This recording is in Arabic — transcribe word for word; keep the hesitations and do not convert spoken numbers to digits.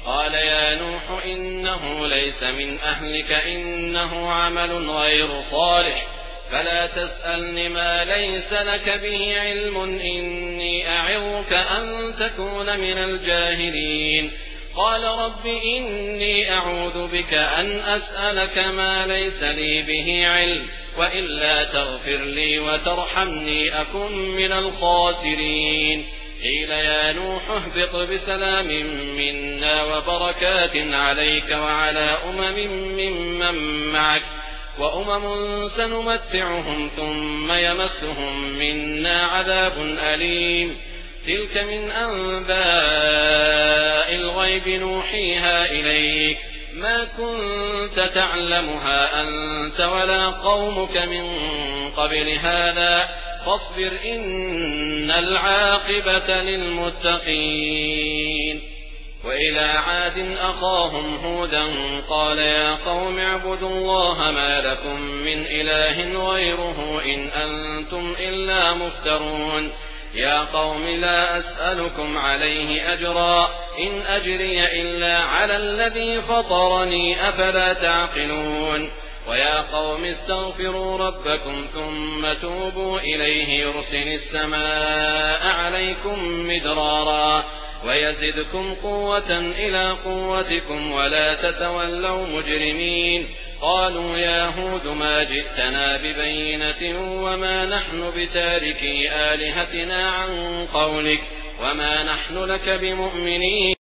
قال يا نوح إنه ليس من أهلك إنه عمل غير صالح فلا تسألني ما ليس لك به علم إني أعظك أن تكون من الجاهلين قال رب إني أعوذ بك أن أسألك ما ليس لي به علم وإلا تغفر لي وترحمني أكن من الخاسرين قيل يا نوح اهبط بسلام منا وبركات عليك وعلى أمم ممن معك وأمم سنمتعهم ثم يمسهم منا عذاب أليم تلك من أنباء الغيب نوحيها إليك ما كنت تعلمها أنت ولا قومك من قبل هذا فاصبر إن العاقبة للمتقين وإلى عاد أخاهم هودا قال يا قوم اعبدوا الله ما لكم من إله غيره إن أنتم إلا مفترون يا قوم لا أسألكم عليه أجرا إن أجري إلا على الذي فطرني أفلا تعقلون ويا قوم استغفروا ربكم ثم توبوا إليه يرسل السماء عليكم مدرارا ويزدكم قوة إلى قوتكم ولا تتولوا مجرمين قالوا يا هود ما جئتنا ببينة وما نحن بتاركي آلهتنا عن قولك وما نحن لك بمؤمنين